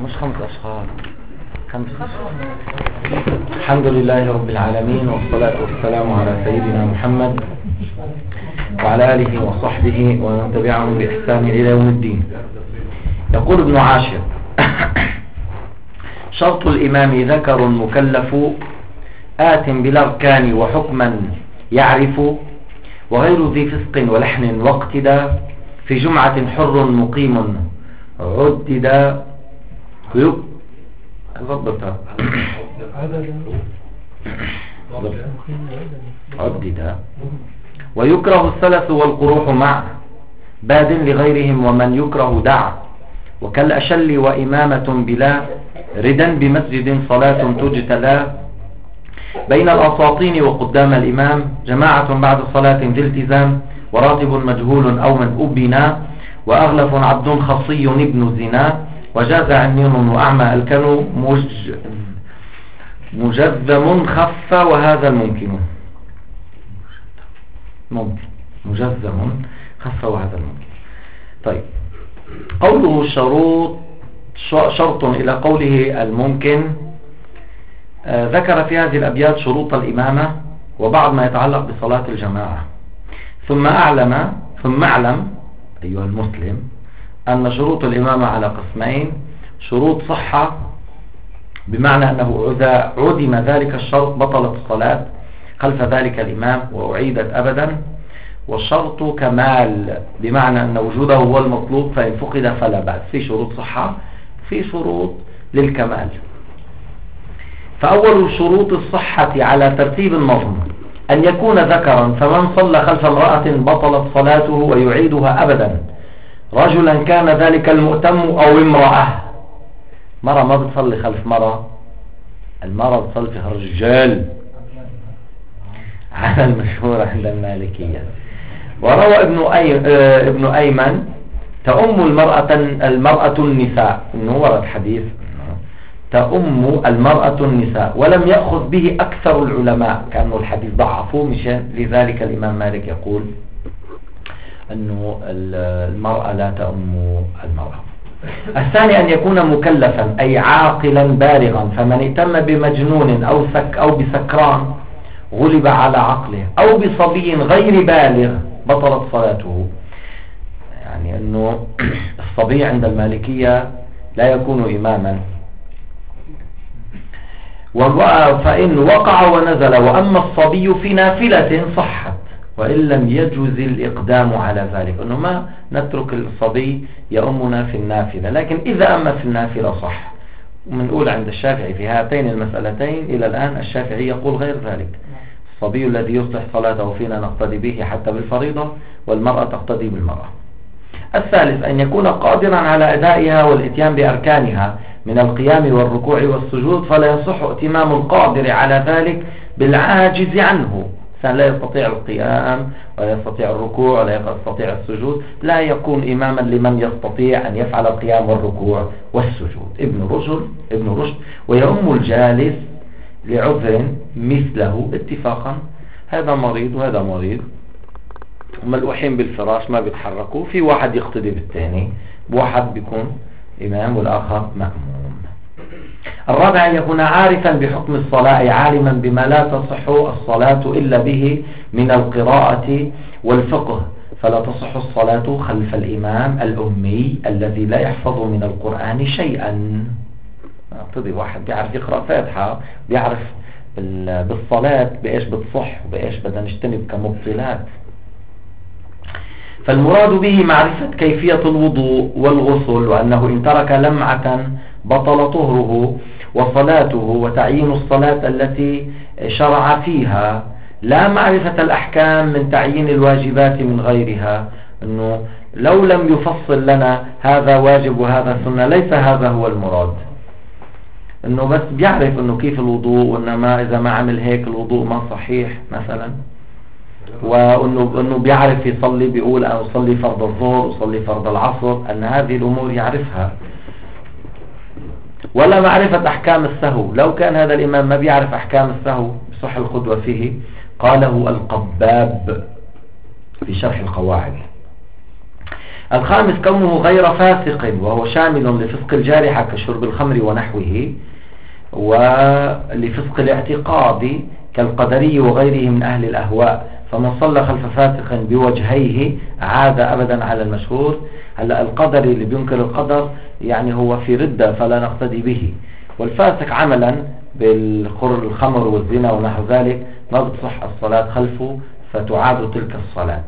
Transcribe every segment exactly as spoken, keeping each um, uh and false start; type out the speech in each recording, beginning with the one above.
مش خمس أشهر خمس. الحمد لله رب العالمين، والصلاة والسلام على سيدنا محمد وعلى آله وصحبه ومن تبعهم بإحسان إلى يوم الدين. يقول ابن عاشر: شرط الإمام ذكر مكلف آت بالأركان وحكما يعرف، وغير ذي فسق ولحن واقتدى، في جمعة حر مقيم عدد ضبطها عدد، ويكره الثلث والقروح مع باد لغيرهم، ومن يكره دع، وكالأشل وإمامة بلا ردا، بمسجد صلاة تجتلى بين الأساطين وقدام الإمام، جماعة بعد صلاة ذي التزام، وراتب مجهول أو من أبنا، وأغلف عبد خصي ابن زنا، وجاز عنين وأعمى الكن مج... مجذم خف، وهذا الممكن ممكن مجذم خف وهذا الممكن. طيب، قوله الشروط شرط إلى قوله الممكن، آه ذكر في هذه الأبيات شروط الإمامة وبعض ما يتعلق بصلاة الجماعة، ثم أعلم ثم أعلم أيها المسلم أن شروط الإمامة على قسمين: شروط صحة بمعنى أنه إذا عدم ذلك الشرط بطلت الصلاة خلف ذلك الإمام وأعيدت أبدا، والشرط كمال بمعنى أن وجوده هو المطلوب، فإن فقد فلا بأس. في شروط صحة، في شروط للكمال. فأول شروط الصحة على ترتيب النظم أن يكون ذكرا، فمن صلى خلف امرأة بطلت صلاته ويعيدها أبدا، رجلا كان ذلك المؤتم أو امرأة. مرة ما بتصلي خلف مرة، المرة بتصلي فيها الرجال على المشهور عند المالكية. وروى ابن أي... ابن أيمن تأم المرأة المرأة النساء، إنه ورد حديث تأم المرأة النساء، ولم يأخذ به أكثر العلماء، كأنه الحديث ضعفوه، مشان لذلك الإمام مالك يقول أنه المرأة لا تأم المرأة. الثاني أن يكون مكلفا أي عاقلا بالغا، فمن ائتم بمجنون أو سك أو بسكران غلب على عقله، أو بصبي غير بالغ بطلت صلاته. يعني أنه الصبي عند المالكية لا يكون إماما، فإن وقع ونزل وأما الصبي في نافلة صحت، وإن لم يجوز الإقدام على ذلك، أنه ما نترك الصبي يأمنا في النافلة، لكن إذا أما في النافلة صح. ومنقول عند الشافعي في هاتين المسألتين إلى الآن الشافعي يقول غير ذلك: الصبي الذي يصلح صلاته فينا نقتدي به حتى بالفريضة، والمرأة تقتدي بالمرأة. الثالث أن يكون قادرا على أدائها والإتيان بأركانها من القيام والركوع والسجود، فلا يصح ائتمام القادر على ذلك بالعاجز عنه، لا يستطيع القيام ولا يستطيع الركوع ولا يستطيع السجود، لا يكون إماما لمن يستطيع أن يفعل القيام والركوع والسجود. ابن رشد ابن رشد ويؤم الجالس لعذر مثله اتفاقا، هذا مريض وهذا مريض وملوحين بالفراش ما بيتحركوا، في واحد يقتدي بالثاني، بواحد بيكون إمام والآخر مأموم. الرابع أن يكون عارفا بحكم الصلاة، أي عالما بما لا تصح الصلاة إلا به من القراءة والفقه، فلا تصح الصلاة خلف الإمام الأمي الذي لا يحفظ من القرآن شيئا. اقتضي واحد بيعرف يقرأ فاتحة، بيعرف بالصلاة بإيش بتصح وبإيش بدنا نجتنب كمبطلات. فالمراد به معرفة كيفية الوضوء والغسل، وأنه إن ترك لمعة بطل طهره وصلاته، وتعيين الصلاة التي شرع فيها، لا معرفة الأحكام من تعيين الواجبات من غيرها. أنه لو لم يفصل لنا هذا واجب وهذا سنة، ليس هذا هو المراد، أنه بس بيعرف أنه كيف الوضوء، وإنما إذا ما عمل هيك الوضوء ما صحيح مثلا، وأنه أنه بيعرف يصلي، بيقول أنا أصلي فرض الظهر وصلي فرض العصر، أن هذه الأمور يعرفها. ولا معرفة أحكام السهو، لو كان هذا الإمام ما بيعرف أحكام السهو بصح القدوة فيه، قاله القباب في شرح القواعد. الخامس كونه غير فاسق، وهو شامل لفسق الجارحة كشرب الخمر ونحوه، ولفسق الاعتقاد كالقدري وغيره من أهل الأهواء. فمن صلى خلف فاسق بوجهيه عاد أبدا على المشهور. هلا القدري اللي بينكر القدر يعني هو في ردة فلا نقتدي به، والفاسق عملا بالخمر والزنا ونحو ذلك ما بتصح الصلاة خلفه فتعاد تلك الصلاة.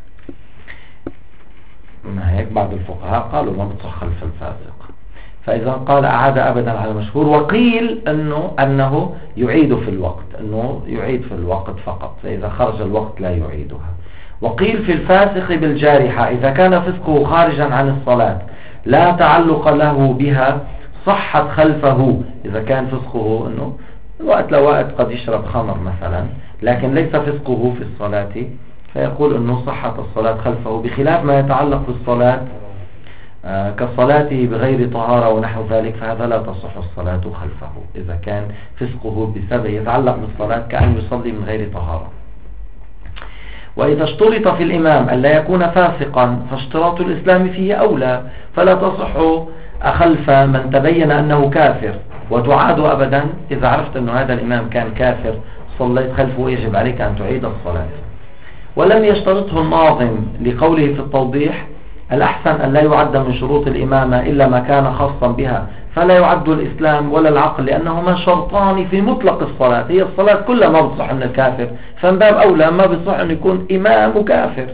ما هيك بعض الفقهاء قالوا ما بتصح خلف الفاسق، فإذا قال أعاد أبدا على المشهور. وقيل أنه, أنه يعيد في الوقت، أنه يعيد في الوقت فقط، فإذا خرج الوقت لا يعيدها. وقيل في الفاسق بالجارحة إذا كان فسقه خارجا عن الصلاة لا تعلق له بها صحت خلفه. إذا كان فسقه أنه وقت لوقت قد يشرب خمر مثلا لكن ليس فسقه في الصلاة، فيقول أنه صحت الصلاة خلفه، بخلاف ما يتعلق بالصلاة آه كصلاته بغير طهارة ونحو ذلك، فهذا لا تصح الصلاة خلفه إذا كان فسقه بسبب يتعلق بالصلاة كأن يصلي من غير طهارة. وإذا اشترط في الإمام أن لا يكون فاسقا فاشتراط الإسلام فيه أولى، فلا تصح أخلف من تبين أنه كافر وتعاد أبدا. إذا عرفت أن هذا الإمام كان كافر صليت خلفه يجب عليك أن تعيد الصلاة. ولم يشترطه الناظم لقوله في التوضيح الأحسن أن لا يعد من شروط الإمامة إلا ما كان خاصا بها، فلا يعد الإسلام ولا العقل لأنهما شرطان في مطلق الصلاة. هي الصلاة كلها ما بتصح من الكافر، فمن باب أولى ما بتصح أن يكون إمام كافر،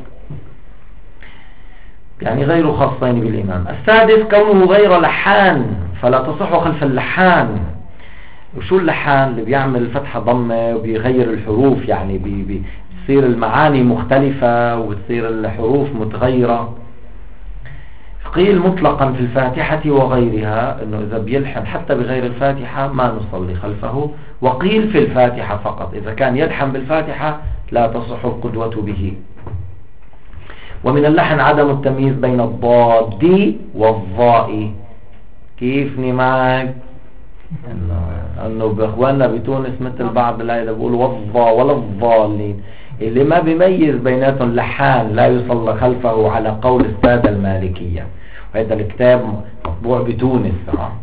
يعني غير خاصين بالإمام. السادس كونه غير لحان فلا تصح خلف اللحان. وشو اللحان؟ اللي بيعمل فتحة ضمة وبيغير الحروف، يعني بي بي بتصير المعاني مختلفة وتصير الحروف متغيرة. قيل مطلقا في الفاتحة وغيرها انه اذا بيلحن حتى بغير الفاتحة ما نصلي خلفه. وقيل في الفاتحة فقط، اذا كان يلحن بالفاتحة لا تصح القدوة به. ومن اللحن عدم التمييز بين الضاد والظاء. كيفني معك انه باخواننا بتونس مثل بعض لا بيقولوا والضاء ولا الضالين، اللي ما بيميز بيناتهم لحان لا يصلى خلفه على قول السادة المالكية. وهذا الكتاب مطبوع بتونس ها؟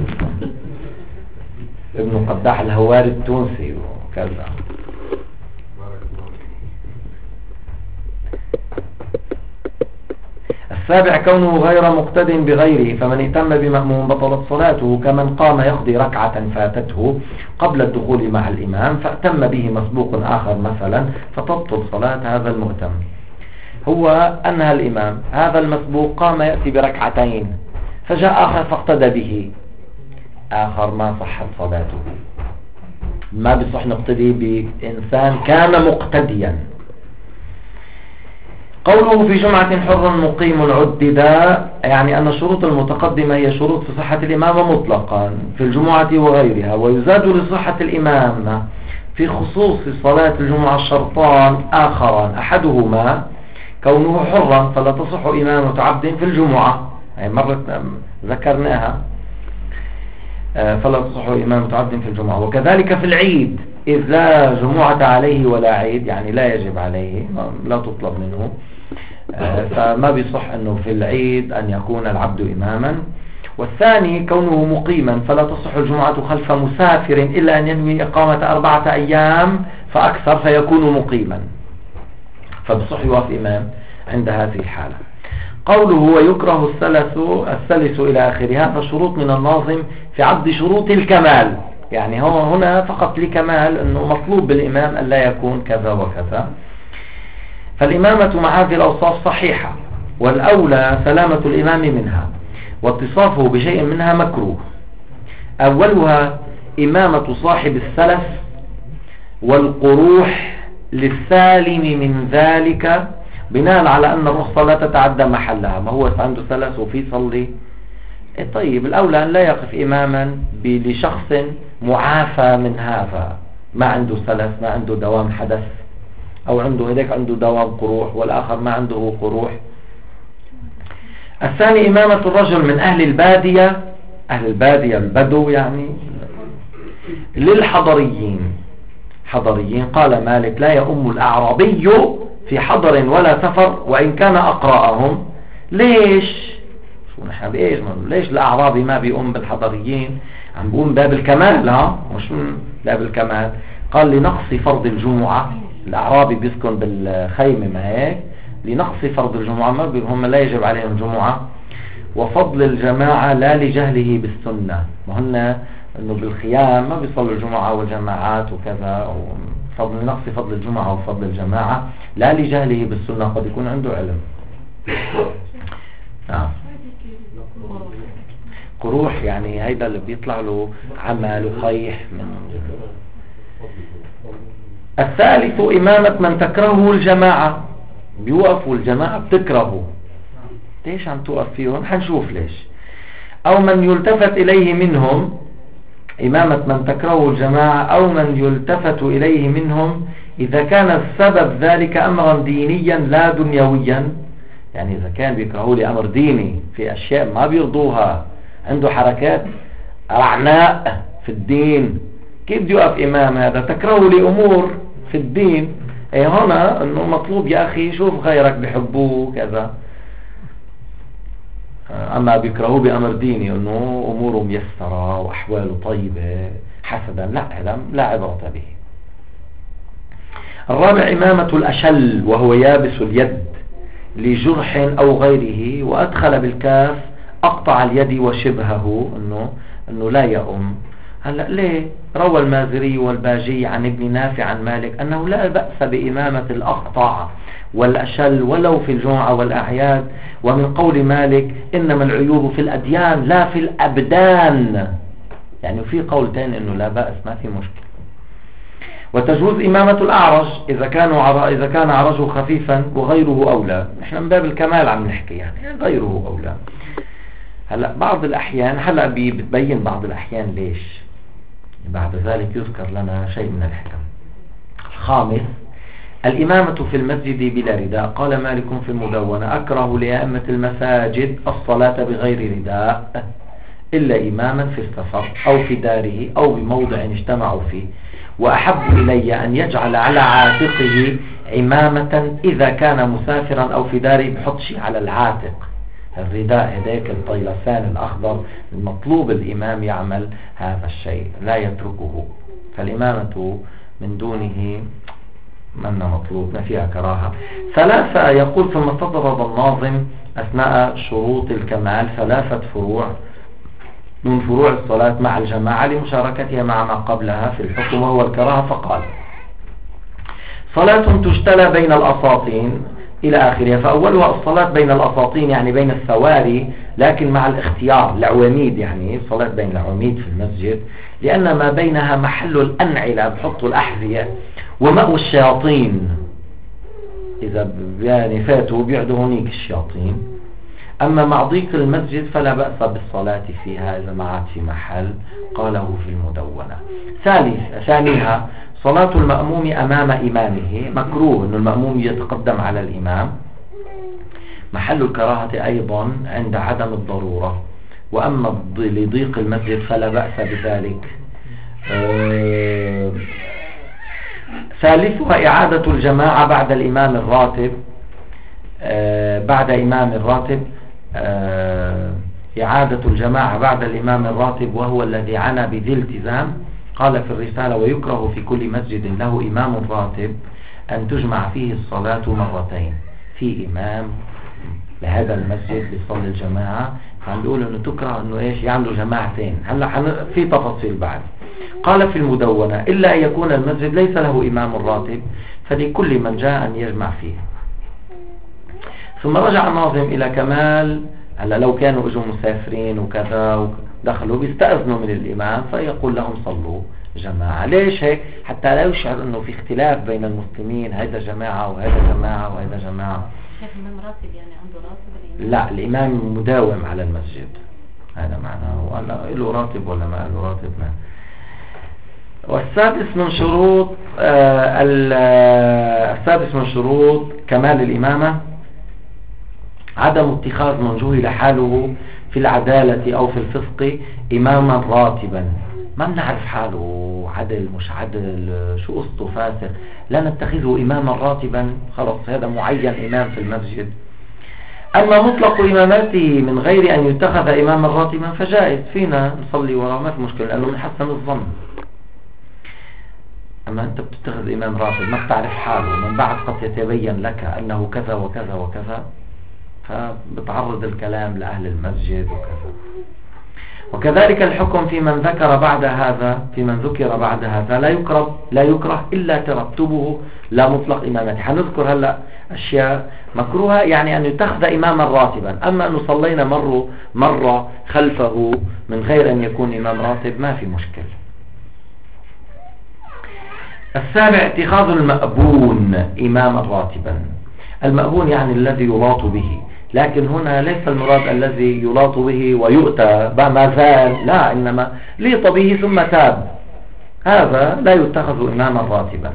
ابن قداح الهواري التونسي وكذا. السابع كونه غير مقتد بغيره، فمن اهتم بمأموم بطلت صلاته كمن قام يقضي ركعة فاتته قبل الدخول مع الإمام فاهتم به مسبوق آخر مثلا فتبطل صلاة هذا المهتم. هو أنها الإمام هذا المسبوق قام يأتي بركعتين فجاء آخر فاقتدى به، آخر ما صحت صلاته. ما بصح نقتدي بإنسان كان مقتديا. قوله في جمعة حر مقيم عددا، يعني أن الشروط المتقدمة هي شروط في صحة الإمامة مطلقا في الجمعة وغيرها، ويزاد لصحة الإمامة في خصوص صلاة الجمعة شرطان آخران، أحدهما كونه حرا فلا تصح إمامة عبد في الجمعة، يعني مرة ذكرناها، فلا تصح إمامة عبد في الجمعة. وكذلك في العيد إذ لا جمعة عليه ولا عيد، يعني لا يجب عليه لا تطلب منه، فما بيصح أنه في العيد أن يكون العبد إماما. والثاني كونه مقيما فلا تصح الجمعة خلف مسافر إلا أن ينوي إقامة أربعة أيام فأكثر فيكون مقيما، فبصح يوقف إمام عند هذه الحالة. قوله ويكره السلس السلس إلى آخرها، فالشروط من الناظم في عد شروط الكمال، يعني هو هنا فقط لكمال أنه مطلوب بالإمام أن لا يكون كذا وكذا. فالإمامة مع هذه الأوصاف صحيحة، والأولى سلامة الإمام منها، واتصافه بشيء منها مكروه. أولها إمامة صاحب السلف والقروح للسالم من ذلك بناء على أن الرخصة لا تتعدى محلها. ما هو عنده سلس وفي صلي، طيب الأولى أن لا يقف إماما لشخص معافى من هذا، ما عنده سلس، ما عنده دوام حدث، أو عنده هداك عنده دوام قروح والآخر ما عنده قروح. الثاني إمامة الرجل من أهل البادية، أهل البادية البدو يعني، للحضريين. حضريين قال مالك لا يؤم الأعرابي في حضر ولا سفر وإن كان أقرأهم، ليش؟ شو نحن بإيش؟ ليش الأعرابي ما بيقوم بالحضريين؟ عم بيقوم باب الكمال، ها مش من باب الكمال. قال لنقص فرض الجمعة، الأعرابي بيسكن بالخيمة ما هيك، لنقص فرض الجمعة، ما هم لا يجب عليهم جمعة، وفضل الجماعة لا لجهله بالسنة، ما هن انه بالخيام ما بيصلوا الجمعة والجماعات وكذا، فضل نقص فضل الجمعة وفضل الجماعة لا لجهله بالسنة، قد يكون عنده علم. نعم. قروح يعني هيدا اللي بيطلع له عمل وخيح من. الثالث إمامة من تكرهه الجماعة، بيوقفوا الجماعة بتكرهه. ليش عم توقف فيهم؟ حنشوف ليش. أو من يلتفت إليه منهم، إمامة من تكرهه الجماعة أو من يلتفت إليه منهم إذا كان السبب ذلك أمرا دينيا لا دنيويا، يعني إذا كان بيكرهوا لي أمر ديني في أشياء ما بيرضوها، عنده حركات رعناء في الدين، كيف بده يوقف إمام هذا؟ تكرهوا لي أمور في الدين، إيه هنا إنه مطلوب يا أخي شوف غيرك بحبوه كذا. أما بيكرهوه بأمر ديني إنه أموره ميسرة وأحواله طيبة حسدا، لا هذا لا عبرة به. الرابع إمامة الأشل وهو يابس اليد لجرح أو غيره، وأدخل بالكاف أقطع اليد وشبهه، إنه إنه لا يؤم. هلا ليه؟ روى المازري والباجي عن ابن نافع عن مالك أنه لا بأس بإمامة الأقطع والأشل ولو في الجمعة والأعياد، ومن قول مالك إنما العيوب في الأديان لا في الأبدان، يعني في قول تاني إنه لا بأس، ما في مشكلة. وتجوز إمامة الأعرج إذا كانوا إذا كان عرجه خفيفا وغيره أولى، نحن من باب الكمال عم نحكي، يعني غيره أولى. هلا بعض الأحيان، هلا بتبين بعض الأحيان ليش، بعد ذلك يذكر لنا شيء من الحكم. الخامس الإمامة في المسجد بلا رداء. قال مالك في المدونة أكره لأئمة المساجد الصلاة بغير رداء إلا إماما في السفر أو في داره أو بموضع اجتمعوا فيه، وأحب إلي أن يجعل على عاتقه عمامة إذا كان مسافرا أو في داره، بحط شيء على العاتق، الرداء هداك الطيلسان الأخضر، المطلوب الإمام يعمل هذا الشيء لا يتركه، فالإمامة من دونه من مطلوب، ما فيها كراهة. ثلاثة يقول ثم استطرد الناظم أثناء شروط الكمال ثلاثة فروع من فروع الصلاة مع الجماعة لمشاركتها مع ما قبلها في الحكم وهو الكراهة، فقال صلاة تجتلى بين الأساطين إلى آخرها. فأولها الصلاة بين الأساطين يعني بين الثواري، لكن مع الاختيار، العواميد، يعني صلاة بين العواميد في المسجد، لأن ما بينها محل الأنعلة، بحطوا الأحذية، ومأوى الشياطين، إذا يعني فاتوا بيعدوا هنيك الشياطين. أما مع ضيق المسجد فلا بأس بالصلاة فيها إذا ما عاد في محل، قاله في المدونة. ثالث ثانيها صلاة المأموم أمام إمامه، مكروه أن المأموم يتقدم على الإمام، محل الكراهة أيضا عند عدم الضرورة. وأما لضيق المسجد فلا بأس بذلك. أه ثالثها إعادة الجماعة بعد الإمام الراتب، أه بعد إمام الراتب أه إعادة الجماعة بعد الإمام الراتب وهو الذي عنا بذي التزام. قال في الرسالة ويكره في كل مسجد له إمام راتب أن تجمع فيه الصلاة مرتين، في إمام لهذا المسجد بيصلي الجماعة، عم بيقول انه تكره انه ايش يعملوا جماعتين. هلا في تفاصيل بعد. قال في المدونة إلا أن يكون المسجد ليس له إمام راتب فلكل من جاء أن يجمع فيه. ثم رجع الناظم إلى كمال. هلا لو كانوا اجوا مسافرين وكذا ودخلوا بيستأذنوا من الإمام فيقول لهم صلوا جماعة. ليش هيك؟ حتى لا يشعر انه في اختلاف بين المسلمين، هذا جماعة وهذا جماعة وهذا جماعة. شيخ الإمام راتب يعني عنده راتب؟ لا، الإمام مداوم على المسجد، هذا معناه. ولا له راتب ولا ما له راتب ما. والسادس من شروط آه السادس من شروط كمال الإمامة عدم اتخاذ من جهل حاله في العدالة أو في الفسق إماما راتبا. ما بنعرف حاله عدل مش عدل، شو قصته فاسق، لا نتخذه إماما راتبا، خلص هذا معين إمام في المسجد. أما مطلق إمامته من غير أن يتخذ إماما راتبا فجائز، فينا نصلي وراء ما في مشكلة لأنه من حسن الظن. أما أنت بتتخذ إمام راتب ما بتعرف حاله، من بعد قد يتبين لك أنه كذا وكذا وكذا، فبتعرض الكلام لأهل المسجد وكذا. وكذلك الحكم في من ذكر بعد هذا في من ذكر بعد هذا لا يكره لا يكره إلا ترتبه لا مطلق إمامته. حنذكر هلأ أشياء مكروهة، يعني أن يتخذ إماما راتبا. أما أن صلينا مرة مرة خلفه من غير أن يكون إمام راتب ما في مشكلة. السابع اتخاذ المأبون إماما راتبا. المأبون يعني الذي يلاط به، لكن هنا ليس المراد الذي يلاط به ويؤتى ما زال، لا، إنما ليط به ثم تاب، هذا لا يتخذ إماما راتبا.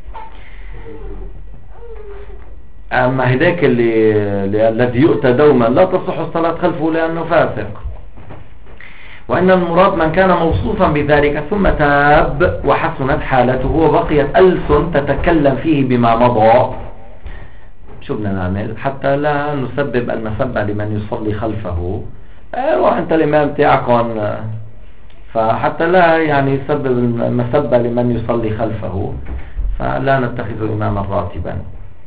أما هداك اللي الذي يؤتى دوما لا تصح الصلاة خلفه لأنه فاسق. وإن المراد من كان موصوفا بذلك ثم تاب وحسنت حالته وبقيت ألسن تتكلم فيه بما مضى. شو بدنا نعمل حتى لا نسبب المسبة لمن يصلي خلفه؟ روح انت الامام تاعكم، فحتى لا يعني يسبب المسبة لمن يصلي خلفه فلا نتخذ اماما راتبا.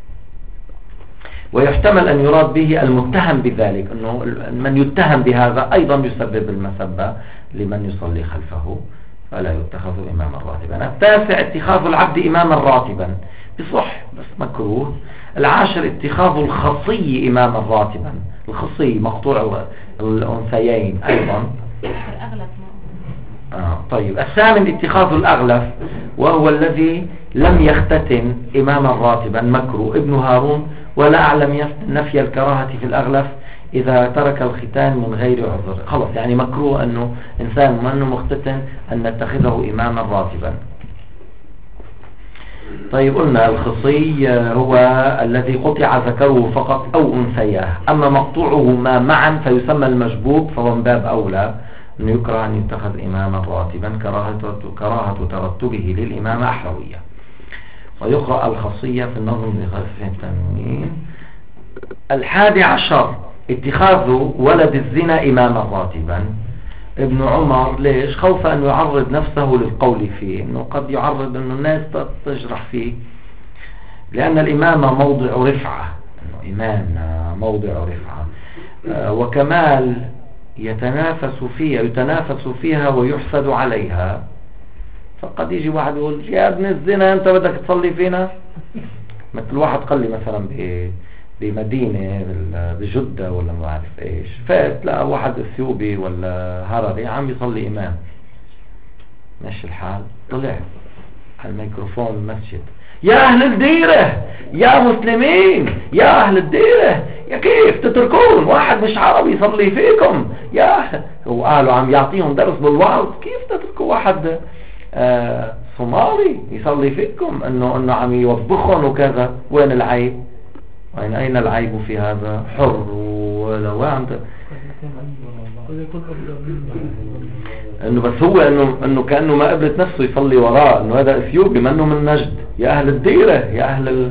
ويحتمل ان يراد به المتهم بذلك، انه من يتهم بهذا ايضا يسبب المسبة لمن يصلي خلفه فلا يتخذ اماما راتبا. التاسع اتخاذ العبد اماما راتبا بصح بس مكروه. العاشر اتخاذ الخصي إماما راتبا. الخصي مقطوع الأنثيين أيضا. آه طيب. الثامن اتخاذ الأغلف، وهو الذي لم يختتن إماما راتبا مكروه. ابن هارون ولا أعلم نفي الكراهة في الأغلف إذا ترك الختان من غير عذر. خلص يعني مكروه أنه إنسان منه مختتن أن نتخذه إماما راتبا. طيب قلنا الخصي هو الذي قطع ذكره فقط أو أنثياه. أما مقطوعهما معا فيسمى المشبوك، فهو من باب أولى أنه يكره أن يتخذ إماما راتبا كراهة, كراهة ترتبه للإمام أحروية. ويقرأ الخصية في النظم بخفف التنوين. الحادي عشر اتخاذ ولد الزنا إماما راتبا. ابن عمر ليش؟ خوف أن يعرض نفسه للقول فيه، أنه قد يعرض أن الناس تجرح فيه، لأن الإمامة موضع رفعة، أنه إمام موضع رفعة آه وكمال يتنافس فيها يتنافس فيها ويحسد عليها. فقد يجي واحد يقول يا ابن الزنا أنت بدك تصلي فينا؟ مثل واحد قال لي مثلا ب بمدينة بجدة ولا ما عارف ايش، فات لا واحد اثيوبي ولا هرري عم يصلي امام، ماشي الحال، طلع على الميكروفون المسجد يا اهل الديرة يا مسلمين يا اهل الديرة يا كيف تتركون واحد مش عربي يصلي فيكم يا، وقالوا عم يعطيهم درس بالوعظ كيف تتركوا واحد آه صومالي يصلي فيكم، انه انه عم يوبخهم وكذا. وين العيب؟ وين أين العيب في هذا؟ حر ولو أنت إنه بس هو إنه إنه كأنه ما قبلت نفسه يصلي وراه، إنه هذا إثيوبي منه من نجد يا أهل الديرة يا أهل ال...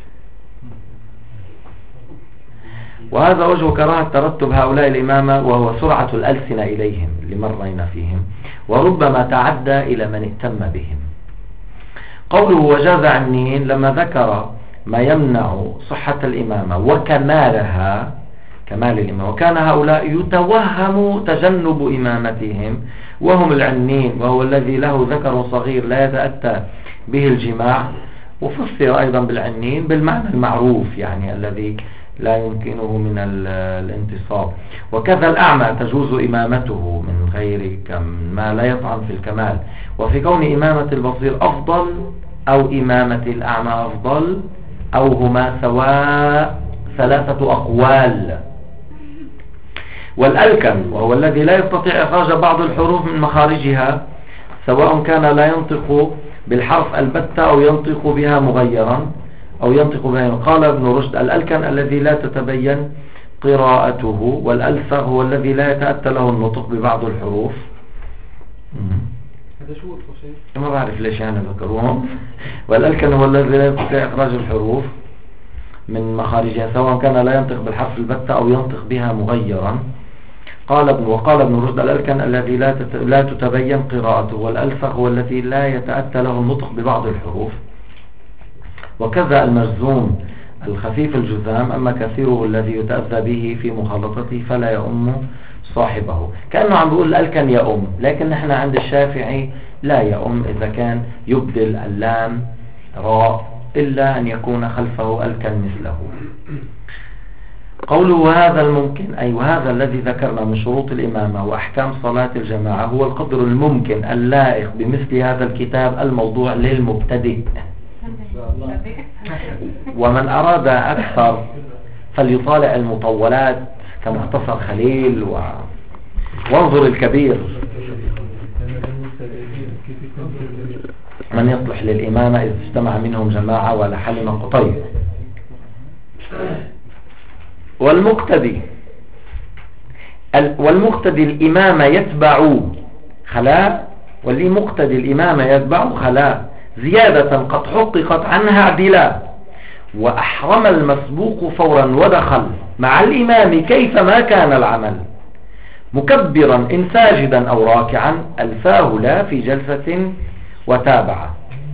وهذا وجه كراهة ترتب هؤلاء الإمامة، وهو سرعة الألسنة إليهم اللي مرينا فيهم، وربما تعدى إلى من اهتم بهم. قوله وجاز عنين لما ذكر ما يمنع صحة الإمامة وكمالها كمال الإمامة، وكان هؤلاء يتوهم تجنب إمامتهم وهم العنين، وهو الذي له ذكر صغير لا يتأتى به الجماع. وفسر أيضا بالعنين بالمعنى المعروف، يعني الذي لا يمكنه من الانتصاب. وكذا الأعمى تجوز إمامته من غير ما لا يطعن في الكمال. وفي كون إمامة البصير أفضل أو إمامة الأعمى أفضل أو هما سواء ثلاثة أقوال. والألكن وهو الذي لا يستطيع إخراج بعض الحروف من مخارجها، سواء كان لا ينطق بالحرف البتة أو ينطق بها مغيرا أو ينطق بها. قال ابن رشد الألكن الذي لا تتبين قراءته، والألفغ هو الذي لا يتأتى له النطق ببعض الحروف. هذا شو الفصيل؟ ما بعرف ليش يعني ذكروهم. والألكن هو الذي لا يستطيع إخراج الحروف. من مخارجها سواء كان لا ينطق بالحرف البتة أو ينطق بها مغيرا. قال ابن وقال ابن رشد الألكن الذي لا لا تتبين قراءته، والألفغ هو الذي لا يتأتى له النطق ببعض الحروف. وكذا المجزوم الخفيف الجزام، أما كثيره الذي يتأذى به في مخالطته فلا يؤم صاحبه. كأنه عم بيقول الألكن يؤم، لكن نحن عند الشافعي لا يؤم إذا كان يبدل اللام راء إلا أن يكون خلفه ألكن مثله. قوله وهذا الممكن أي وهذا الذي ذكرنا من شروط الإمامة وأحكام صلاة الجماعة هو القدر الممكن اللائق بمثل هذا الكتاب الموضوع للمبتدئ. ومن أراد أكثر فليطالع المطولات كمختصر خليل و... وانظر الكبير. من يصلح للإمامة إذ اجتمع منهم جماعة ولا حلم قطيع. والمقتدي والمقتدي الإمام يتبع خلاء، واللي مقتدي الإمام يتبع خلاء زيادة قد حققت عنها عدلا، وأحرم المسبوق فورا ودخل مع الإمام كيفما كان العمل، مكبرا إن ساجدا أو راكعا ألفاه لا في جلسة وتابع.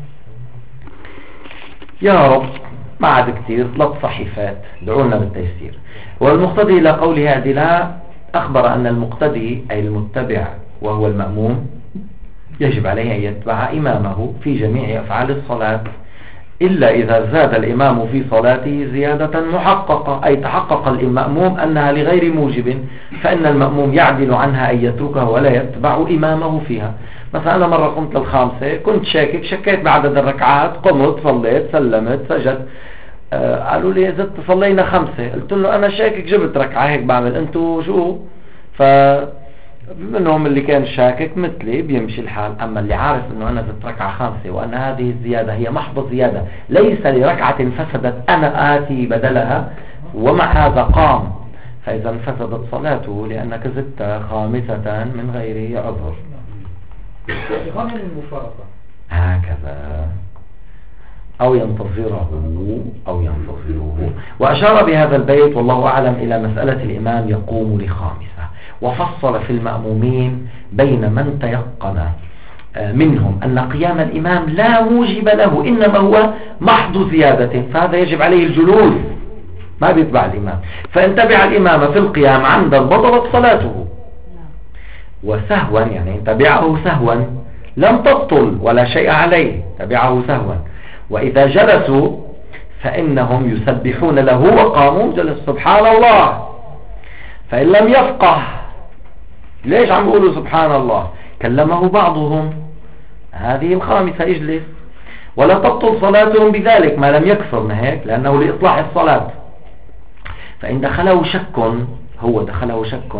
يا رب ما عاد كتير ثلاث صحيفات دعونا بالتيسير. والمقتدي إلى قوله عدلا أخبر أن المقتدي أي المتبع وهو المأموم يجب عليه أن يتبع إمامه في جميع أفعال الصلاة، إلا إذا زاد الإمام في صلاته زيادة محققة، أي تحقق المأموم أنها لغير موجب، فإن المأموم يعدل عنها أن يتركها ولا يتبع إمامه فيها. مثلا أنا مرة قمت للخامسة كنت شاكك، شكيت بعدد الركعات، قمت صليت سلمت سجد، آه قالوا لي زدت صلينا خمسة، قلت له أنا شاكك جبت ركعة هيك بعمل، أنتوا شو؟ ف منهم اللي كان شاكك مثلي بيمشي الحال. أما اللي عارف أنه أنا زدت ركعة خامسة وأن هذه الزيادة هي محض زيادة ليس لركعة فسدت أنا آتي بدلها، ومع هذا قام، فإذا فسدت صلاته لأنك زدت خامسة من غير عذر. غمن المفارقة هكذا، أو ينتظره أو ينتظره. وأشار بهذا البيت والله أعلم إلى مسألة الإمام يقوم لخامسة، وفصل في المأمومين بين من تيقن منهم أن قيام الإمام لا موجب له إنما هو محض زيادة، فهذا يجب عليه الجلوس ما بيتبع الإمام، فإن تبع الإمام في القيام عمدا بطلت صلاته، وسهوا يعني إن تبعه سهوا لم تبطل ولا شيء عليه، تبعه سهوا. وإذا جلسوا فإنهم يسبحون له وقاموا جلس سبحان الله. فإن لم يفقه ليش عم يقولوا سبحان الله؟ كلمه بعضهم هذه الخامسة اجلس، ولا تبطل صلاتهم بذلك ما لم يكثر من هيك، لأنه لإصلاح الصلاة. فإن دخله شك، هو دخله شك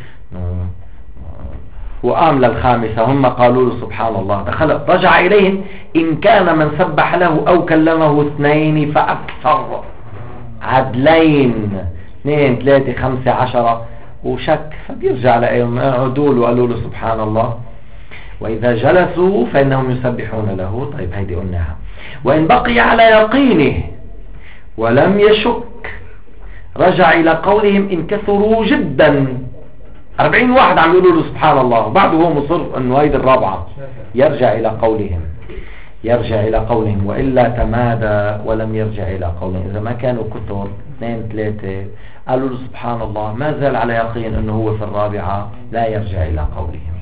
وقام للخامسة هم قالوا له سبحان الله، دخل رجع إليهم إن كان من سبح له أو كلمه اثنين فأكثر، عدلين اثنين ثلاثة خمسة عشرة وشك، فبيرجع لهم عدول وقالوا له سبحان الله. وإذا جلسوا فإنهم يسبحون له. طيب هيدي قلناها. وإن بقي على يقينه ولم يشك رجع إلى قولهم إن كثروا جدا، أربعين واحد عم يقولوا له سبحان الله وبعده هو مصر أنه هيدي الرابعة، يرجع إلى قولهم يرجع إلى قولهم وإلا تمادى ولم يرجع إلى قولهم. إذا ما كانوا كثر اثنين ثلاثة قالوا له سبحان الله ما زال على يقين أنه هو في الرابعة لا يرجع إلى قولهم.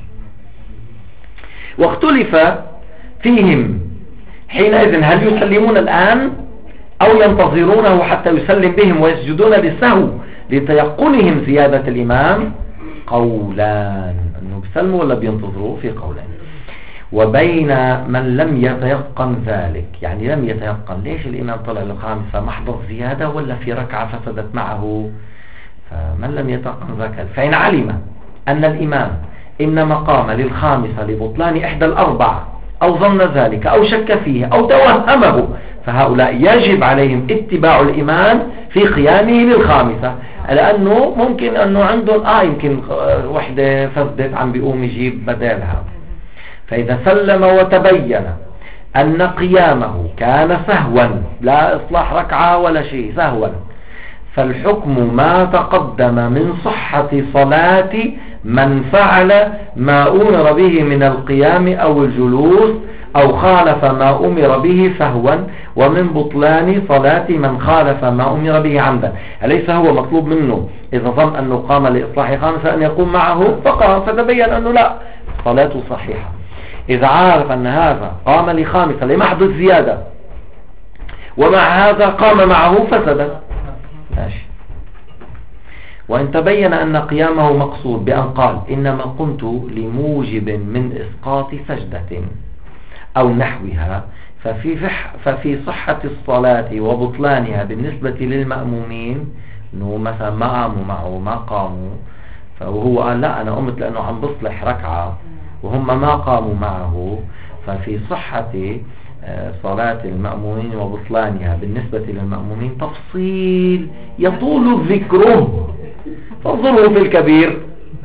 واختلف فيهم حينئذ هل يسلمون الآن أو ينتظرونه حتى يسلم بهم ويسجدون للسهو لتيقنهم زيادة الإمام؟ قولان، أنه بيسلموا ولا بينتظروا في قولين. وبين من لم يتيقن ذلك، يعني لم يتيقن ليش الإمام طلع للخامسة محض زيادة ولا في ركعة فسدت معه، فمن لم يتيقن ذلك فإن علم أن الإمام إنما قام للخامسة لبطلان إحدى الأربع أو ظن ذلك أو شك فيه أو توهمه، فهؤلاء يجب عليهم اتباع الإمام في قيامه للخامسة، لأنه ممكن أنه عندهم آه يمكن وحدة فسدت عم بيقوم يجيب بدالها. فإذا سلم وتبين أن قيامه كان سهوا، لا إصلاح ركعة ولا شيء، سهوا، فالحكم ما تقدم من صحة صلاة من فعل ما أمر به من القيام أو الجلوس أو خالف ما أمر به سهوا، ومن بطلان صلاة من خالف ما أمر به عمدا. أليس هو مطلوب منه إذا ظن أنه قام لإصلاح خامسة أن يقوم معه فقام، فتبين أنه لا، صلاته صحيحة. إذا عارف أن هذا قام لخامسة لمحض الزيادة ومع هذا قام معه فسد، ماشي. وإن تبين أن قيامه مقصود بأن قال إنما قمت لموجب من إسقاط سجدة أو نحوها، ففي, ففي صحة الصلاة وبطلانها بالنسبة للمأمومين، أنه مثلا ما قاموا معه ما قاموا، فهو قال لا أنا قمت لأنه عم بصلح ركعة وهم ما قاموا معه، ففي صحة صلاة المأمومين وبطلانها بالنسبة للمأمومين تفصيل يطول ذكره، فانظروا في الكبير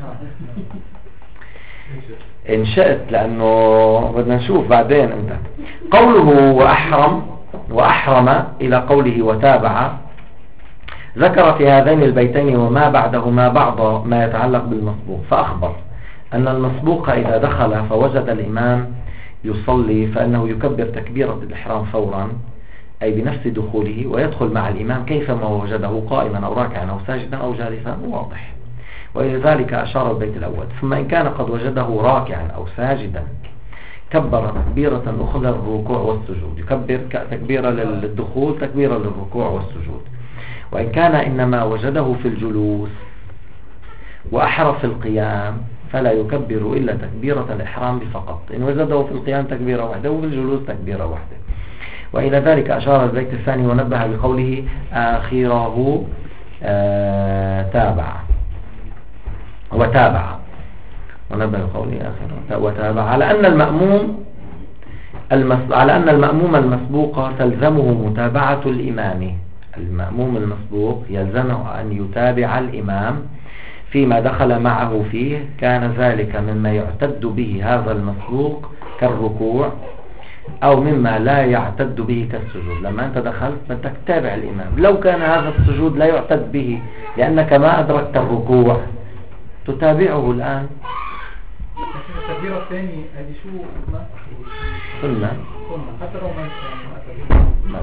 إن شئت، لأنه بدنا نشوف بعدين امتى. قوله وأحرم وأحرم إلى قوله وتابع، ذكر في هذين البيتين وما بعدهما بعض ما يتعلق بالمسبوق، فأخبر أن المسبوق إذا دخل فوجد الإمام يصلي فإنه يكبر تكبيرة الإحرام فورا، أي بنفس دخوله، ويدخل مع الإمام كيفما وجده قائما أو راكعا أو ساجدا أو جالسا، واضح. وإلى ذلك أشار البيت الأول. ثم إن كان قد وجده راكعا أو ساجدا كبر تكبيرة أخرى للركوع والسجود، يكبر تكبيرة للدخول تكبيرة للركوع والسجود. وإن كان إنما وجده في الجلوس وأحرف القيام فلا يكبر إلا تكبيرة الإحرام فقط، إن وجده في القيام تكبيرة واحدة وفي الجلوس تكبيرة واحدة. وإلى ذلك أشار البيت الثاني ونبه بقوله آخره آه تابع وتابع، ونبه بقوله آخره وتابع، على أن المأموم المس... على أن المأموم المسبوق تلزمه متابعة الإمام. المأموم المسبوق يلزمه أن يتابع الإمام فيما دخل معه فيه، كان ذلك مما يعتد به هذا المسبوق كالركوع، أو مما لا يعتد به كالسجود. لما أنت دخلت بدك تتابع الإمام، لو كان هذا السجود لا يعتد به لأنك ما أدركت الركوع تتابعه الآن. التكبيرة الثانية هذه شو ما سنة حتى لو ما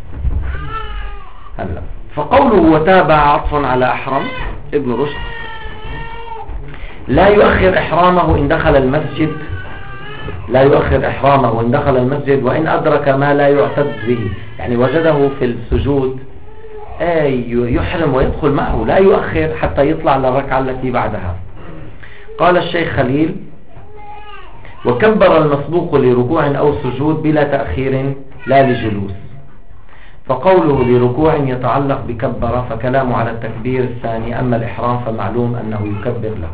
هلا. فقوله وتابع عطف على أحرم ابن رشد، لا يؤخر إحرامه إن دخل المسجد، لا يؤخر إحرامه إن دخل المسجد وإن أدرك ما لا يعتد به، يعني وجده في السجود أي يحرم ويدخل معه، لا يؤخر حتى يطلع للركعة التي بعدها. قال الشيخ خليل وكبر المسبوق لركوع أو سجود بلا تأخير لا لجلوس، فقوله لركوع يتعلق بكبر فكلامه على التكبير الثاني، أما الإحرام فمعلوم أنه يكبر له.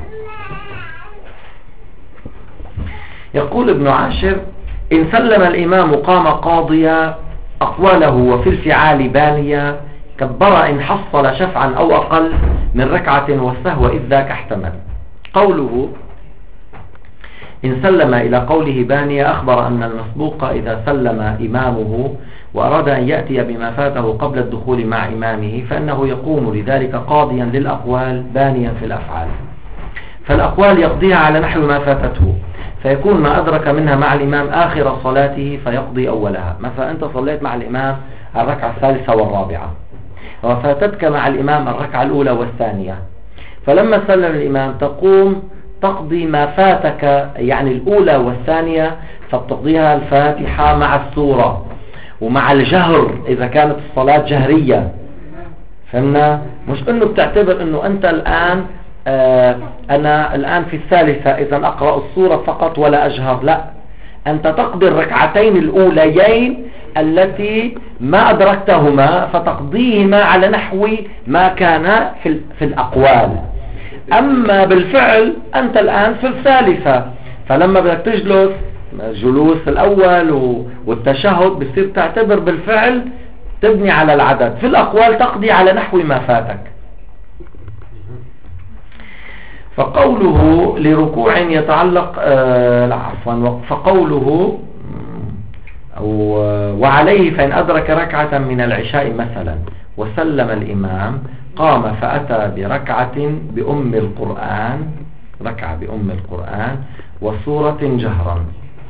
يقول ابن عاشر إن سلم الإمام قام قاضيا أقواله وفي الفعال بانيا، كبر إن حصل شفعا أو أقل من ركعة والسهو إذ ذاك احتمل. قوله إن سلم إلى قوله بانيا أخبر أن المسبوق إذا سلم إمامه وأراد أن يأتي بما فاته قبل الدخول مع إمامه فإنه يقوم لذلك قاضيا للأقوال بانيا في الأفعال، فالأقوال يقضيها على نحو ما فاتته، فيكون ما أدرك منها مع الإمام آخر صلاته فيقضي أولها. مثلا أنت صليت مع الإمام الركعة الثالثة والرابعة وفاتتك مع الإمام الركعة الأولى والثانية، فلما سلم الإمام تقوم تقضي ما فاتك، يعني الأولى والثانية فتقضيها الفاتحة مع السورة ومع الجهر إذا كانت الصلاة جهرية. فهمنا؟ مش أنه بتعتبر أنه أنت الآن آه أنا الآن في الثالثة إذا أقرأ السورة فقط ولا أجهر، لا، أنت تقضي الركعتين الأوليين التي ما أدركتهما فتقضيهما على نحو ما كان في, في الأقوال. أما بالفعل أنت الآن في الثالثة، فلما بدك تجلس جلوس الأول والتشهد بصير تعتبر بالفعل تبني على العدد، في الأقوال تقضي على نحو ما فاتك. فقوله لركوع يتعلق آه عفوا فقوله وعليه فإن أدرك ركعة من العشاء مثلا وسلم الإمام قام فأتى بركعة بأم القرآن، ركعة بأم القرآن وسورة جهرا،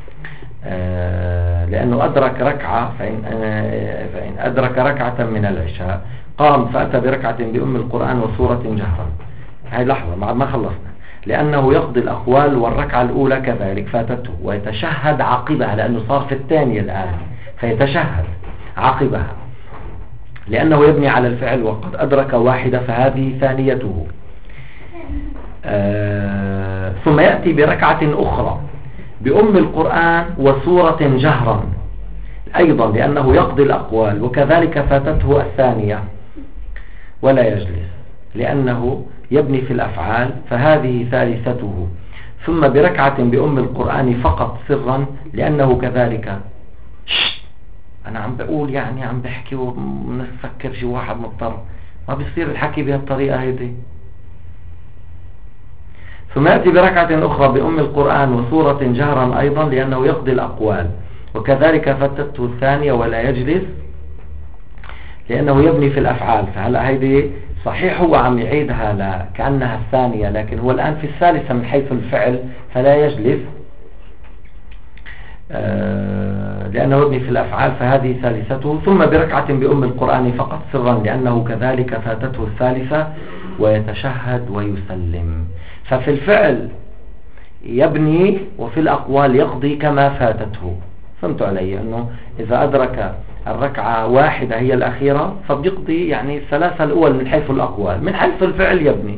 آه لأنه أدرك ركعة، فإن, آه فإن أدرك ركعة من العشاء قام فأتى بركعة بأم القرآن وسورة جهرا. هاي لحظة ما خلصنا، لأنه يقضي الأقوال والركعة الأولى كذلك فاتته ويتشهد عقبها، لأنه صار في الثانية الآن فيتشهد عقبها لأنه يبني على الفعل وقد أدرك واحدة فهذه ثانيته. آه ثم يأتي بركعة أخرى بأم القرآن وسورة جهرا أيضا لأنه يقضي الأقوال وكذلك فاتته الثانية ولا يجلس لأنه يبني في الأفعال فهذه ثالثته. ثم بركعة بأم القرآن فقط سرا لأنه كذلك أنا عم بقول يعني عم بحكي ونفكر شي واحد مضطر، ما بيصير الحكي بهالطريقة هيدي. ثم يأتي بركعة أخرى بأم القرآن وسورة جهرا أيضا لأنه يقضي الأقوال وكذلك فاتته الثانية ولا يجلس لأنه يبني في الأفعال. فهلأ هيدي صحيح هو عم يعيدها كأنها الثانية لكن هو الآن في الثالثة من حيث الفعل فلا يجلس آه لأنه يبني في الأفعال فهذه ثالثته. ثم بركعة بأم القرآن فقط سرا لأنه كذلك فاتته الثالثة ويتشهد ويسلم. ففي الفعل يبني وفي الأقوال يقضي كما فاتته. فهمتوا علي أنه إذا أدرك الركعة واحدة هي الأخيرة فبيقضي يعني الثلاثة الأول من حيث الأقوال، من حيث الفعل يبني.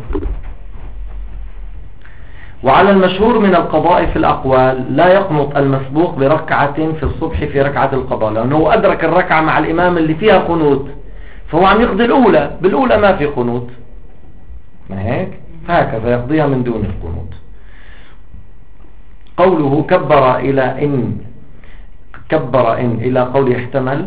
وعلى المشهور من القضاء في الأقوال لا يقنط المسبوق بركعة في الصبح في ركعة القضاء لأنه أدرك الركعة مع الإمام اللي فيها قنوت فهو عم يقضي الأولى، بالأولى ما في قنوت ما هيك، فهكذا يقضيها من دون القنوت. قوله كبر إلى إن كبر إن إلى قول يحتمل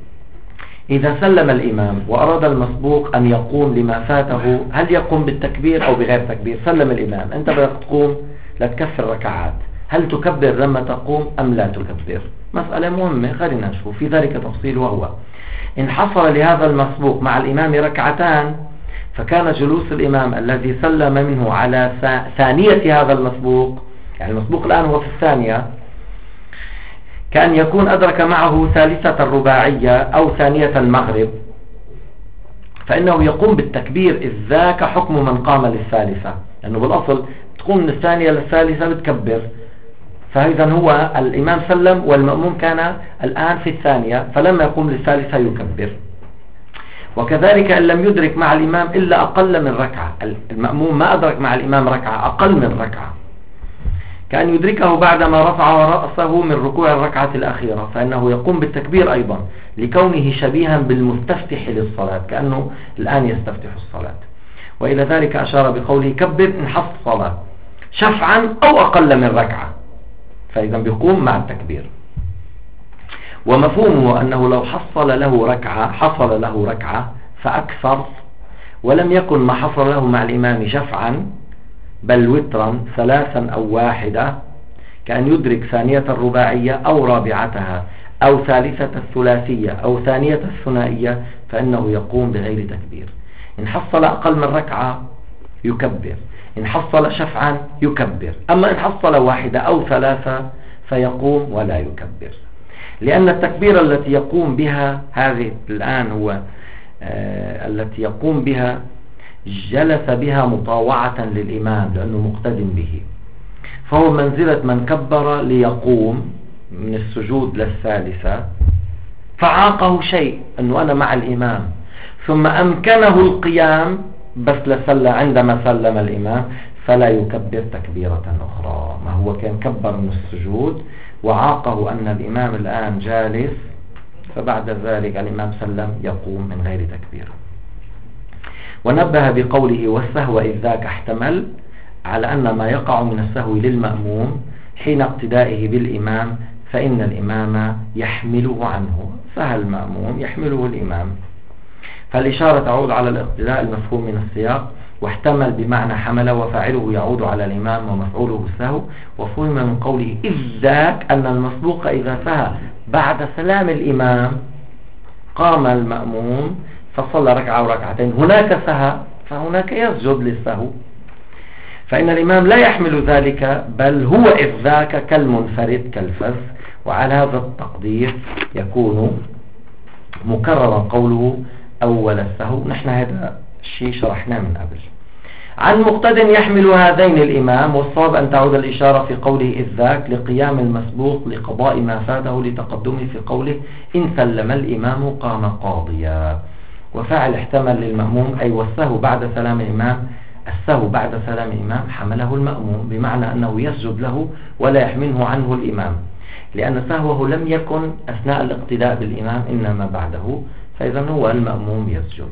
إذا سلم الإمام وأراد المسبوق أن يقوم لما فاته هل يقوم بالتكبير أو بغير تكبير؟ سلم الإمام أنت بدك تقوم لتكفر ركعات، هل تكبر لما تقوم أم لا تكبر؟ مسألة مهمة خلينا نشوف في ذلك تفصيل. وهو إن حصل لهذا المسبوق مع الإمام ركعتان فكان جلوس الإمام الذي سلم منه على ثانية هذا المسبوق، يعني المسبوق الآن هو في الثانية، كأن يكون أدرك معه ثالثة الرباعية أو ثانية المغرب فإنه يقوم بالتكبير إذ ذاك حكم من قام للثالثة، لأنه بالأصل تقوم من الثانية للثالثة بتكبر. فإذا هو الإمام سلم والمأموم كان الآن في الثانية فلما يقوم للثالثة يكبر. وكذلك إن لم يدرك مع الإمام إلا أقل من ركعة، المأموم ما أدرك مع الإمام ركعة أقل من ركعة كأن يدركه بعدما رفع رأسه من ركوع الركعة الأخيرة فإنه يقوم بالتكبير أيضا لكونه شبيها بالمستفتح للصلاة كأنه الآن يستفتح الصلاة. وإلى ذلك أشار بقوله كبر إن حصل شفعا أو أقل من ركعة، فإذا بيقوم مع التكبير. ومفهومه أنه لو حصل له ركعة حصل له ركعة فأكثر ولم يكن ما حصل له مع الإمام شفعا بل وترا ثلاثا أو واحدة كأن يدرك ثانية الرباعية أو رابعتها أو ثالثة الثلاثية أو ثانية الثنائية فإنه يقوم بغير تكبير. إن حصل أقل من ركعة يكبر، إن حصل شفعا يكبر، أما إن حصل واحدة أو ثلاثة فيقوم ولا يكبر، لأن التكبير التي يقوم بها هذه الآن هو آه التي يقوم بها جلس بها مطاوعة للإمام لأنه مقتدم به، فهو منزلة من كبر ليقوم من السجود للثالثة فعاقه شيء أنه أنا مع الإمام ثم أمكنه القيام بس لسل عندما سلم الإمام فلا يكبر تكبيرة أخرى، ما هو كان كبر من السجود وعاقه أن الإمام الآن جالس فبعد ذلك الإمام سلم يقوم من غير تكبير. ونبه بقوله والسهو إذ ذاك احتمل على أن ما يقع من السهو للمأموم حين اقتدائه بالإمام فإن الإمام يحمله عنه، فهل المأموم يحمله الإمام. فالإشارة تعود على الاقتداء المفهوم من السياق، واحتمل بمعنى حمل وفاعله يعود على الإمام ومفعوله السهو. وفهم من قوله إذ ذاك أن المسبوق إذا سهى بعد سلام الإمام قام المأموم فصلى ركعة وركعتين، هناك سهى فهناك يسجد للسهو، فإن الإمام لا يحمل ذلك، بل هو إذ ذاك كالمنفرد كالفذ. وعلى هذا التقدير يكون مكررا قوله أول السهو. نحن هذا الشيء شرحناه من قبل. عن مقتد يحمل هذين الإمام، والصواب أن تعود الإشارة في قوله إذ ذاك لقيام المسبوق لقضاء ما فاته لتقدمه في قوله إن سلم الإمام قام قاضيا. وفاعل احتمل للمأموم أي والسهو بعد سلام الإمام، السهو بعد سلام الإمام حمله المأموم، بمعنى أنه يسجد له ولا يحمله عنه الإمام، لأن سهوه لم يكن أثناء الاقتداء بالإمام إنما بعده، فإذا هو المأموم يسجد.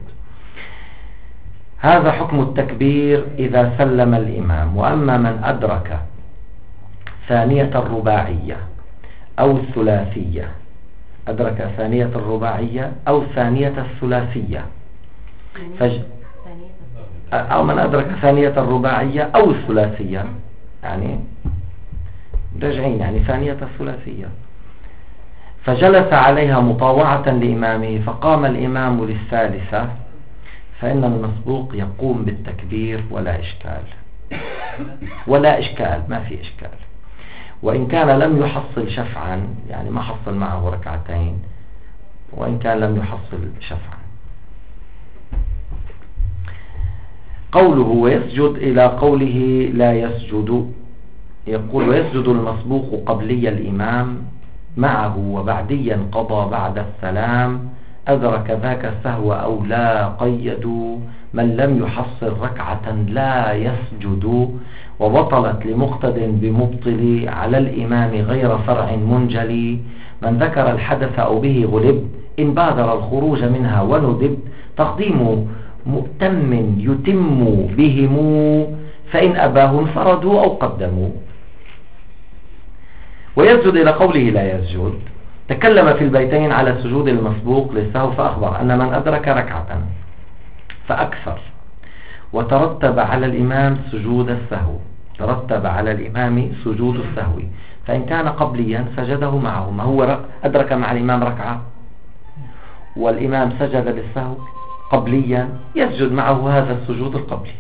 هذا حكم التكبير إذا سلم الإمام. وأما من أدرك ثانية الرباعية أو الثلاثية، أدرك ثانية الرباعية أو ثانية الثلاثية فج... أو من أدرك ثانية الرباعية أو الثلاثية، يعني رجعين يعني ثانية الثلاثية، فجلس عليها مطاوعة لإمامه فقام الإمام للثالثة، فإن المسبوق يقوم بالتكبير ولا إشكال، ولا إشكال ما في إشكال. وإن كان لم يحصل شفعا، يعني ما حصل معه ركعتين، وإن كان لم يحصل شفعا. قوله ويسجد إلى قوله لا يسجد، يقول ويسجد المسبوق قبلي الإمام معه وبعديا قضى بعد السلام، أدرك ذاك السهو أو لا قيدوا، من لم يحصل ركعة لا يسجد، وبطلت لمقتد بمبطل على الإمام غير فرع منجلي، من ذكر الحدث أو به غلب إن بادر الخروج منها وندب، تقديم مؤتم يتم بهم فإن أباه انفردوا أو قدموا. ويسجد إلى قوله لا يسجد، تكلم في البيتين على سجود المسبوق للسهو، فأخبر أن من أدرك ركعة فأكثر وترتب على الإمام سجود السهو، ترتب على الإمام سجود السهو، فإن كان قبليا سجده معه، ما هو أدرك مع الإمام ركعة والإمام سجد للسهو قبليا، يسجد معه هذا السجود القبلي.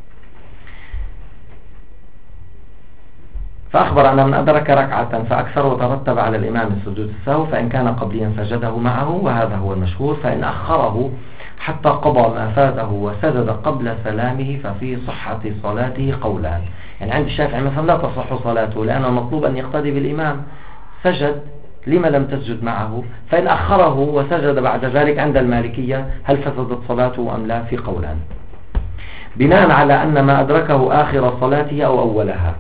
فأخبر أن من أدرك ركعة فأكثر وترتب على الإمام سجود السهو، فإن كان قبليا سجده معه، وهذا هو المشهور. فإن أخره حتى قضى ما فاته وسجد قبل سلامه ففي صحة صلاته قولان. يعني عند الشافعي مثلا لا تصح صلاته لأن المطلوب أن يقتدي بالإمام، سجد لما لم تسجد معه. فإن أخره وسجد بعد ذلك عند المالكية هل فسدت صلاته أم لا؟ في قولان، بناء على أن ما أدركه آخر صلاته أو أولها.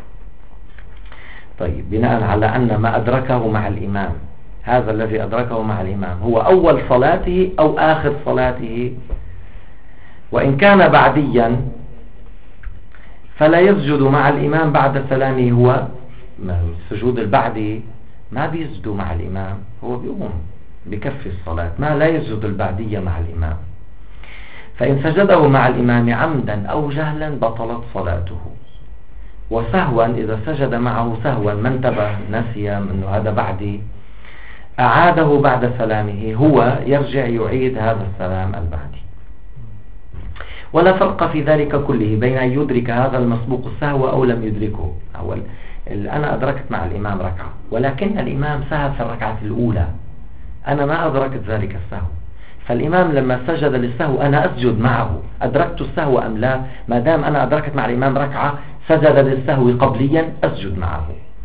طيب، بناء على أن ما أدركه مع الإمام، هذا الذي أدركه مع الإمام هو أول صلاته أو آخر صلاته. وإن كان بعديا فلا يسجد مع الإمام بعد سلامه، هو السجود البعدي ما بيسجد مع الإمام، هو بيقوم بكف الصلاة، ما لا يسجد البعدية مع الإمام. فإن سجده مع الإمام عمدا أو جهلا بطلت صلاته. وسهوا إذا سجد معه سهوا ما انتبه نسي أنه هذا بعدي، أعاده بعد سلامه، هو يرجع يعيد هذا السلام البعدي. ولا فرق في ذلك كله بين أن يدرك هذا المسبوق السهو أو لم يدركه. أول أنا أدركت مع الإمام ركعة ولكن الإمام سهى في الركعة الأولى، أنا ما أدركت ذلك السهو، فالإمام لما سجد للسهو أنا أسجد معه، أدركت السهو أم لا؟ ما دام أنا أدركت مع الإمام ركعة سجد للسهو قبليا أسجد معه،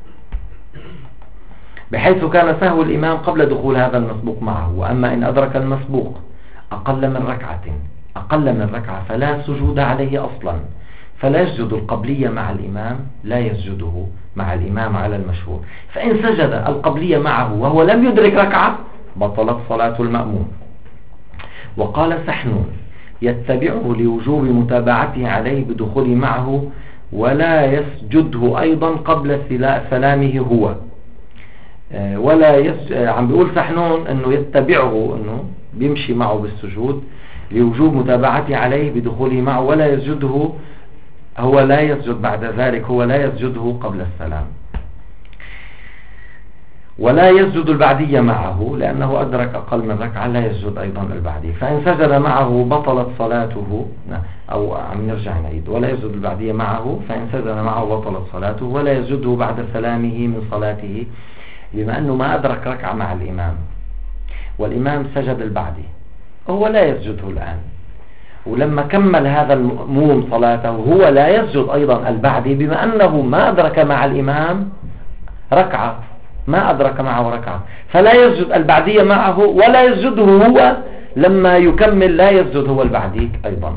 بحيث كان سهو الإمام قبل دخول هذا المسبوق معه. وأما إن أدرك المسبوق أقل من ركعة أقل من ركعة فلا سجود عليه أصلا، فلا يسجد القبلية مع الإمام، لا يسجده مع الإمام على المشهور. فإن سجد القبلية معه وهو لم يدرك ركعة بطلت صلاة المأموم. وقال سحنون يتبعه لوجوب متابعته عليه بدخول معه ولا يسجده أيضا قبل سلامه هو، ولا يس... عم بيقول سحنون أنه يتبعه، أنه بيمشي معه بالسجود لوجوب متابعته عليه بدخوله معه، ولا يسجده، هو لا يسجد بعد ذلك، هو لا يسجده قبل السلام. ولا يسجد البعدية معه لأنه أدرك أقل من ركعة، لا يسجد أيضا البعدية. فإن سجد معه بطلت صلاته، أو عم نرجع نعيد، ولا يسجد البعدية معه، فإن سجد معه بطلت صلاته، ولا يسجده بعد سلامه من صلاته، بما أنه ما أدرك ركعة مع الإمام والإمام سجد البعدي، هو لا يسجده الآن. ولما كمل هذا المأموم صلاته هو لا يسجد أيضا البعدي، بما أنه ما أدرك مع الإمام ركعة، ما أدرك معه ركعة، فلا يسجد البعدية معه ولا يسجده هو لما يكمل، لا يسجد هو البعدي أيضا.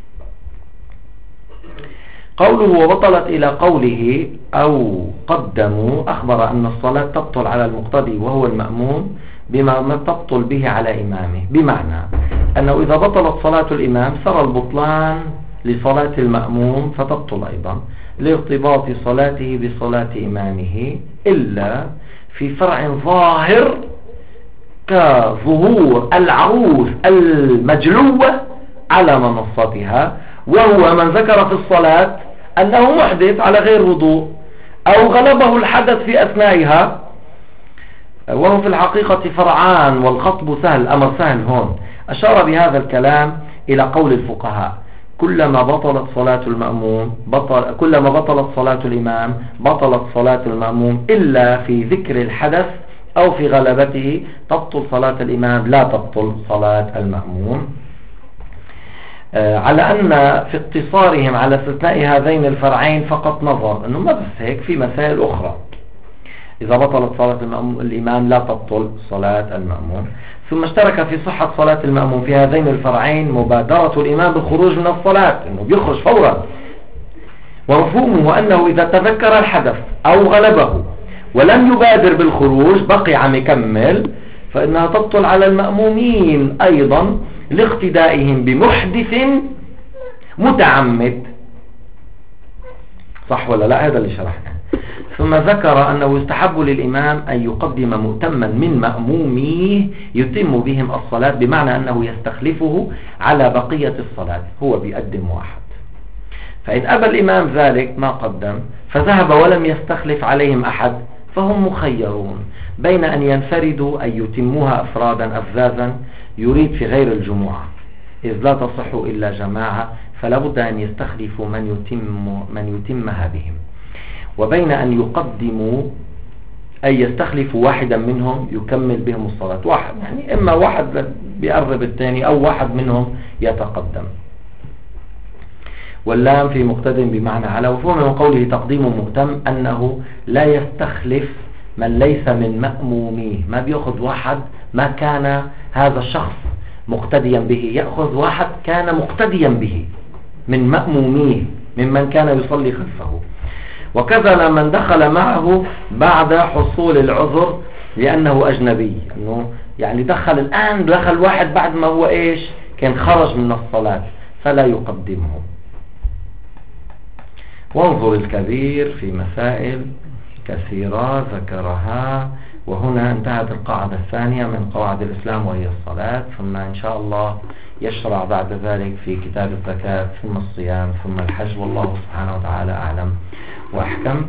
قوله وبطلت إلى قوله أو قدموا، أخبر أن الصلاة تبطل على المقتدي وهو المأموم بما ما تبطل به على إمامه، بمعنى أنه إذا بطلت صلاة الإمام سرى البطلان لصلاة المأموم فتبطل أيضا لارتباط صلاته بصلاة إمامه، إلا في فرع ظاهر كظهور العروس المجلوة على منصتها، وهو من ذكر في الصلاة أنه محدث على غير وضوء أو غلبه الحدث في أثنائها، وهو في الحقيقة فرعان والخطب سهل، أمر سهل هون. أشار بهذا الكلام إلى قول الفقهاء كلما بطلت صلاة المأموم بطل كلما بطلت صلاة الإمام بطلت صلاة المأموم إلا في ذكر الحدث أو في غلبته تبطل صلاة الإمام، لا تبطل صلاة المأموم. آه على أن في اقتصارهم على استثناء هذين الفرعين فقط نظر، أنه ما بس هيك، في مسائل أخرى إذا بطلت صلاة الإمام لا تبطل صلاة المأموم. ثم اشترك في صحة صلاة المأموم في هذين الفرعين مبادرة الإمام بالخروج من الصلاة، أنه بيخرج فورا، ومفهومه أنه إذا تذكر الحدث أو غلبه ولم يبادر بالخروج بقي عم يكمل، فإنها تبطل على المأمومين أيضا لاقتدائهم بمحدث متعمد. صح ولا لا؟ هذا اللي شرحنا. ثم ذكر أنه يستحب للإمام أن يقدم مؤتما من مأموميه يتم بهم الصلاة، بمعنى أنه يستخلفه على بقية الصلاة، هو بيقدم واحد، فإن أبى الإمام ذلك ما قدم فذهب ولم يستخلف عليهم أحد، فهم مخيرون بين أن ينفردوا أن يتموها أفرادا أفذاذا يريد في غير الجمعة إذ لا تصح إلا جماعة، فلا بد أن يستخلفوا من يتم من يتمها بهم، وبين أن يقدموا أي يستخلفوا واحدا منهم يكمل بهم الصلاة، واحد يعني إما واحد بيقرب الثاني أو واحد منهم يتقدم. واللام في مقتدم بمعنى على، وفهم من قوله تقديم مهتم أنه لا يستخلف من ليس من مأموميه، ما بيأخذ واحد ما كان هذا الشخص مقتديا به، يأخذ واحد كان مقتديا به من مأموميه ممن كان يصلي خلفه. وكذا من دخل معه بعد حصول العذر لأنه أجنبي، أنه يعني دخل الآن دخل واحد بعد ما هو إيش كان خرج من الصلاة فلا يقدمه. وانظر الكبير في مسائل كثيرة ذكرها. وهنا انتهت القاعدة الثانية من قواعد الإسلام وهي الصلاة، ثم إن شاء الله يشرع بعد ذلك في كتاب الزكاة ثم الصيام ثم الحج، والله سبحانه وتعالى أعلم وأحكم.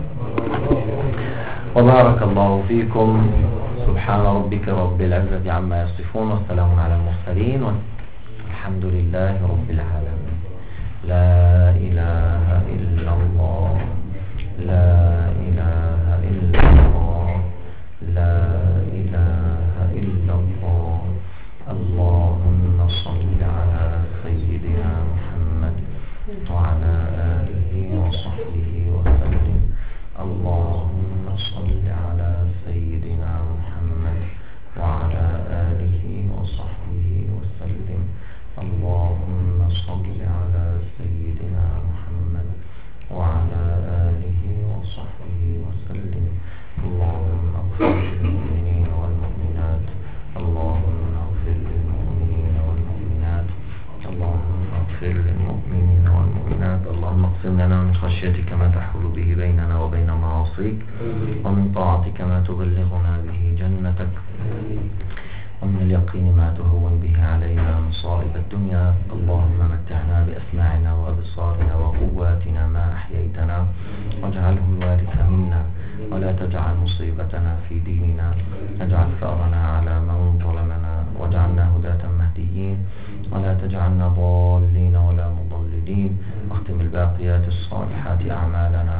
وبارك الله فيكم. سبحان ربك رب العزة عما يصفون وسلام على المرسلين والحمد لله رب العالمين. لا إله إلا الله، لا إله إلا الله، لا إله إلا الله. اللهم صل على سيدنا محمد وعلى آله وصحبه وسلم. اللهم صل على سيدنا محمد وعلى آله وصحبه وسلم. اللهم صل على سيدنا محمد وعلى آله وصحبه وسلم. اللهم اغفر للمؤمنين والمؤمنات، اللهم اغفر للمؤمنين والمؤمنات، اللهم اغفر للمؤمنين والمؤمنات. اللهم اقسم لنا من خشيتك ما تحول به بيننا وبين معاصيك، ومن طاعتك ما تبلغنا به جنتك، ومن اليقين ما تهون به علينا مصائب الدنيا. اللهم متعنا بأسماعنا وأبصارنا وقواتنا ما أحييتنا، واجعله الوارث منا ولا تجعل مصيبتنا في ديننا، اجعل ثأرنا على من ظلمنا، واجعلنا هداة مهديين، ولا تجعلنا ضالين ولا مضللين، واختم الباقيات الصالحات أعمالنا